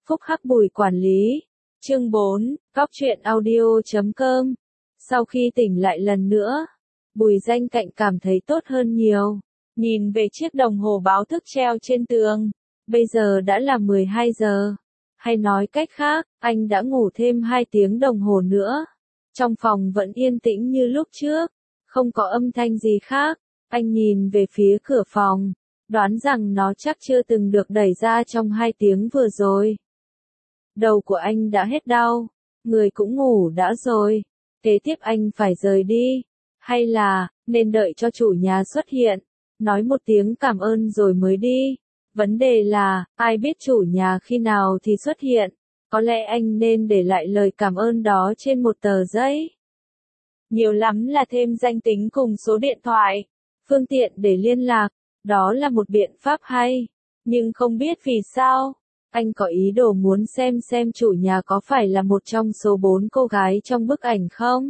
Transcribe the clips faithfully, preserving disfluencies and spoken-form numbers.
Phúc Hắc Bùi quản lý. Chương bốn, Góc truyện audio chấm com. Sau khi tỉnh lại lần nữa, Bùi Danh Cạnh cảm thấy tốt hơn nhiều. Nhìn về chiếc đồng hồ báo thức treo trên tường, bây giờ đã là mười hai giờ. Hay nói cách khác, anh đã ngủ thêm hai tiếng đồng hồ nữa. Trong phòng vẫn yên tĩnh như lúc trước, không có âm thanh gì khác. Anh nhìn về phía cửa phòng, đoán rằng nó chắc chưa từng được đẩy ra trong hai tiếng vừa rồi. Đầu của anh đã hết đau, người cũng ngủ đã rồi. Kế tiếp anh phải rời đi, hay là nên đợi cho chủ nhà xuất hiện, nói một tiếng cảm ơn rồi mới đi. Vấn đề là, ai biết chủ nhà khi nào thì xuất hiện, có lẽ anh nên để lại lời cảm ơn đó trên một tờ giấy. Nhiều lắm là thêm danh tính cùng số điện thoại, phương tiện để liên lạc, đó là một biện pháp hay. Nhưng không biết vì sao, anh có ý đồ muốn xem xem chủ nhà có phải là một trong số bốn cô gái trong bức ảnh không?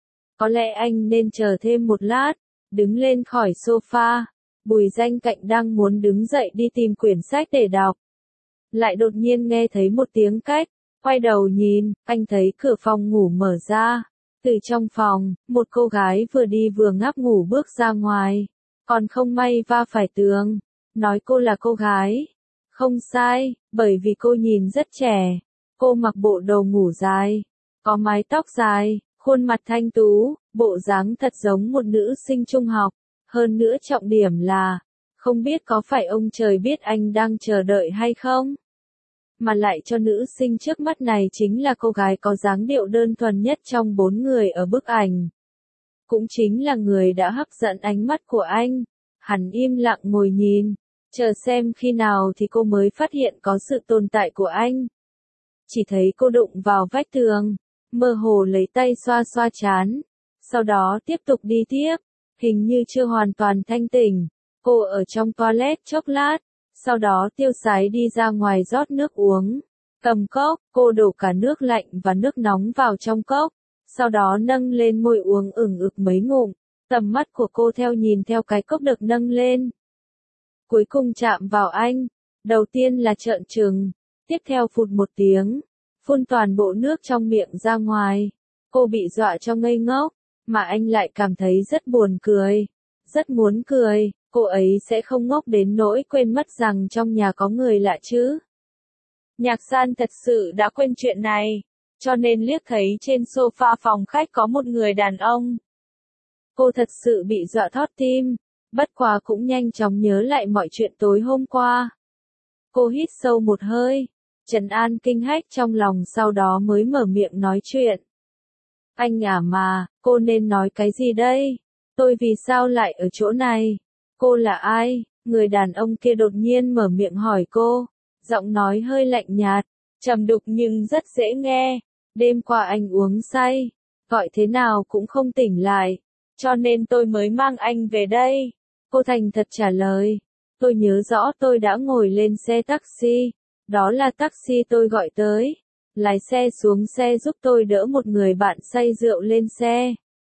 Có lẽ anh nên chờ thêm một lát, đứng lên khỏi sofa. Bùi Danh Cạnh đang muốn đứng dậy đi tìm quyển sách để đọc. Lại đột nhiên nghe thấy một tiếng két, quay đầu nhìn, anh thấy cửa phòng ngủ mở ra. Từ trong phòng, một cô gái vừa đi vừa ngáp ngủ bước ra ngoài. Còn không may va phải tường, nói cô là cô gái. Không sai, bởi vì cô nhìn rất trẻ. Cô mặc bộ đồ ngủ dài, có mái tóc dài, khuôn mặt thanh tú, bộ dáng thật giống một nữ sinh trung học. Hơn nữa trọng điểm là, không biết có phải ông trời biết anh đang chờ đợi hay không? Mà lại cho nữ sinh trước mắt này chính là cô gái có dáng điệu đơn thuần nhất trong bốn người ở bức ảnh. Cũng chính là người đã hấp dẫn ánh mắt của anh. Hắn im lặng ngồi nhìn, chờ xem khi nào thì cô mới phát hiện có sự tồn tại của anh. Chỉ thấy cô đụng vào vách tường, mơ hồ lấy tay xoa xoa trán, sau đó tiếp tục đi tiếp. Hình như chưa hoàn toàn thanh tỉnh, cô ở trong toilet chốc lát, sau đó tiêu sái đi ra ngoài rót nước uống. Cầm cốc, cô đổ cả nước lạnh và nước nóng vào trong cốc, sau đó nâng lên môi uống ửng ực mấy ngụm. Tầm mắt của cô theo nhìn theo cái cốc được nâng lên. Cuối cùng chạm vào anh, đầu tiên là trợn trừng, tiếp theo phụt một tiếng, phun toàn bộ nước trong miệng ra ngoài. Cô bị dọa cho ngây ngốc. Mà anh lại cảm thấy rất buồn cười, rất muốn cười, cô ấy sẽ không ngốc đến nỗi quên mất rằng trong nhà có người lạ chứ. Nhạc San thật sự đã quên chuyện này, cho nên liếc thấy trên sofa phòng khách có một người đàn ông. Cô thật sự bị dọa thót tim, bất quá cũng nhanh chóng nhớ lại mọi chuyện tối hôm qua. Cô hít sâu một hơi, trấn an kinh hách trong lòng sau đó mới mở miệng nói chuyện. Anh à mà, cô nên nói cái gì đây? Tôi vì sao lại ở chỗ này? Cô là ai? Người đàn ông kia đột nhiên mở miệng hỏi cô. Giọng nói hơi lạnh nhạt, trầm đục nhưng rất dễ nghe. Đêm qua anh uống say, gọi thế nào cũng không tỉnh lại. Cho nên tôi mới mang anh về đây. Cô thành thật trả lời. Tôi nhớ rõ tôi đã ngồi lên xe taxi. Đó là taxi tôi gọi tới. Lái xe xuống xe giúp tôi đỡ một người bạn say rượu lên xe.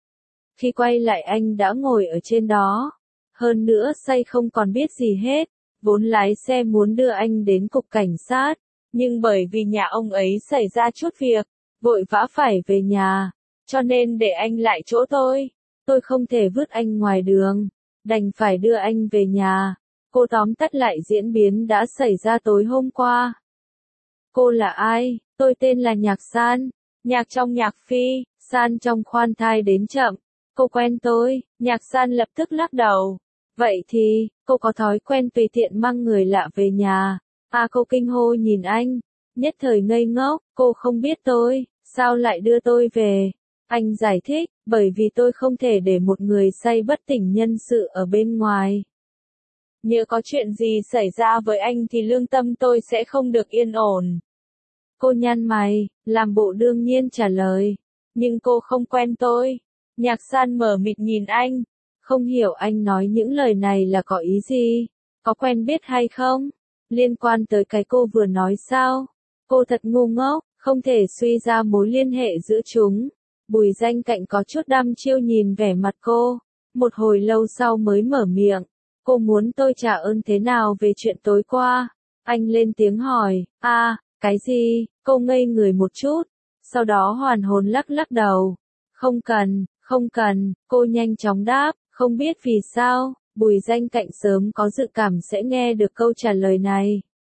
Khi quay lại anh đã ngồi ở trên đó. Hơn nữa say không còn biết gì hết. Vốn lái xe muốn đưa anh đến cục cảnh sát. Nhưng bởi vì nhà ông ấy xảy ra chút việc, vội vã phải về nhà. Cho nên để anh lại chỗ tôi. Tôi không thể vứt anh ngoài đường. Đành phải đưa anh về nhà. Cô tóm tắt lại diễn biến đã xảy ra tối hôm qua. Cô là ai? Tôi tên là Nhạc San. Nhạc trong nhạc phi, San trong khoan thai đến chậm. Cô quen tôi. Nhạc San lập tức lắc đầu. Vậy thì, cô có thói quen tùy tiện mang người lạ về nhà. À cô kinh hô nhìn anh. Nhất thời ngây ngốc, cô không biết tôi, sao lại đưa tôi về? Anh giải thích, bởi vì tôi không thể để một người say bất tỉnh nhân sự ở bên ngoài. Nhớ có chuyện gì xảy ra với anh thì lương tâm tôi sẽ không được yên ổn. Cô nhăn mày, làm bộ đương nhiên trả lời. Nhưng cô không quen tôi. Nhạc San mở mịt nhìn anh. Không hiểu anh nói những lời này là có ý gì. Có quen biết hay không? Liên quan tới cái cô vừa nói sao? Cô thật ngu ngốc, không thể suy ra mối liên hệ giữa chúng. Bùi Danh Cạnh có chút đăm chiêu nhìn vẻ mặt cô. Một hồi lâu sau mới mở miệng. Cô muốn tôi trả ơn thế nào về chuyện tối qua? Anh lên tiếng hỏi. À, Cái gì? Cô ngây người một chút, sau đó hoàn hồn lắc lắc đầu. Không cần, không cần, cô nhanh chóng đáp, không biết vì sao, Bùi Danh Cạnh sớm có dự cảm sẽ nghe được câu trả lời này.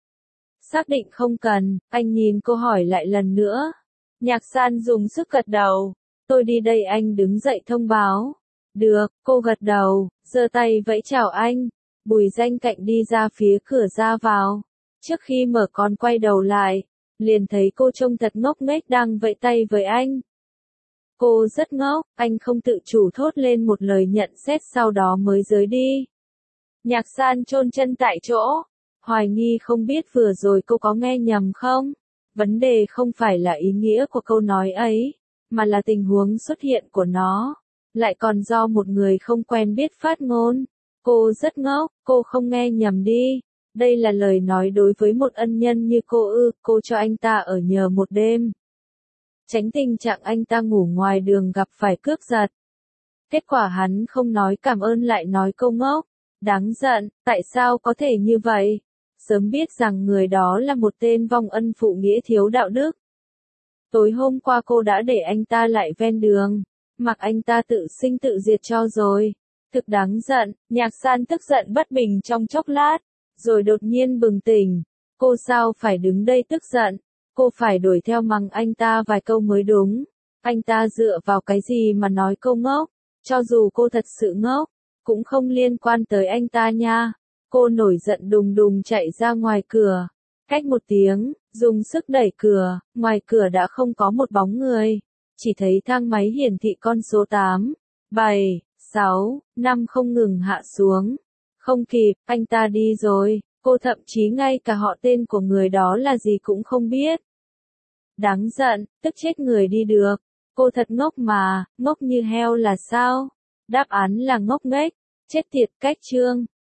Xác định không cần, anh nhìn cô hỏi lại lần nữa. Nhạc San dùng sức gật đầu. Tôi đi đây, anh đứng dậy thông báo. Được, cô gật đầu, giơ tay vẫy chào anh. Bùi Danh Cạnh đi ra phía cửa ra vào. Trước khi mở con quay đầu lại, liền thấy cô trông thật ngốc nghếch đang vẫy tay với anh. Cô rất ngốc, anh không tự chủ thốt lên một lời nhận xét sau đó mới rời đi. Nhạc San chôn chân tại chỗ, hoài nghi không biết vừa rồi cô có nghe nhầm không? Vấn đề không phải là ý nghĩa của câu nói ấy, mà là tình huống xuất hiện của nó, lại còn do một người không quen biết phát ngôn. Cô rất ngốc, cô không nghe nhầm đi. Đây là lời nói đối với một ân nhân như cô ư, cô cho anh ta ở nhờ một đêm. Tránh tình trạng anh ta ngủ ngoài đường gặp phải cướp giật. Kết quả hắn không nói cảm ơn lại nói câu ngốc. Đáng giận, tại sao có thể như vậy? Sớm biết rằng người đó là một tên vong ân phụ nghĩa thiếu đạo đức. Tối hôm qua cô đã để anh ta lại ven đường, mặc anh ta tự sinh tự diệt cho rồi. Thực đáng giận, Nhạc San tức giận bất bình trong chốc lát, rồi đột nhiên bừng tỉnh. Cô sao phải đứng đây tức giận? Cô phải đuổi theo mắng anh ta vài câu mới đúng. Anh ta dựa vào cái gì mà nói câu ngốc? Cho dù cô thật sự ngốc, cũng không liên quan tới anh ta nha. Cô nổi giận đùng đùng chạy ra ngoài cửa. Cách một tiếng, dùng sức đẩy cửa, ngoài cửa đã không có một bóng người. Chỉ thấy thang máy hiển thị con số tám, bảy, sáu, năm không ngừng hạ xuống. Không kịp, anh ta đi rồi. Cô thậm chí ngay cả họ tên của người đó là gì cũng không biết. Đáng giận, tức chết người đi được. Cô thật ngốc mà, ngốc như heo là sao? Đáp án là ngốc nghếch. Chết tiệt, cách chương.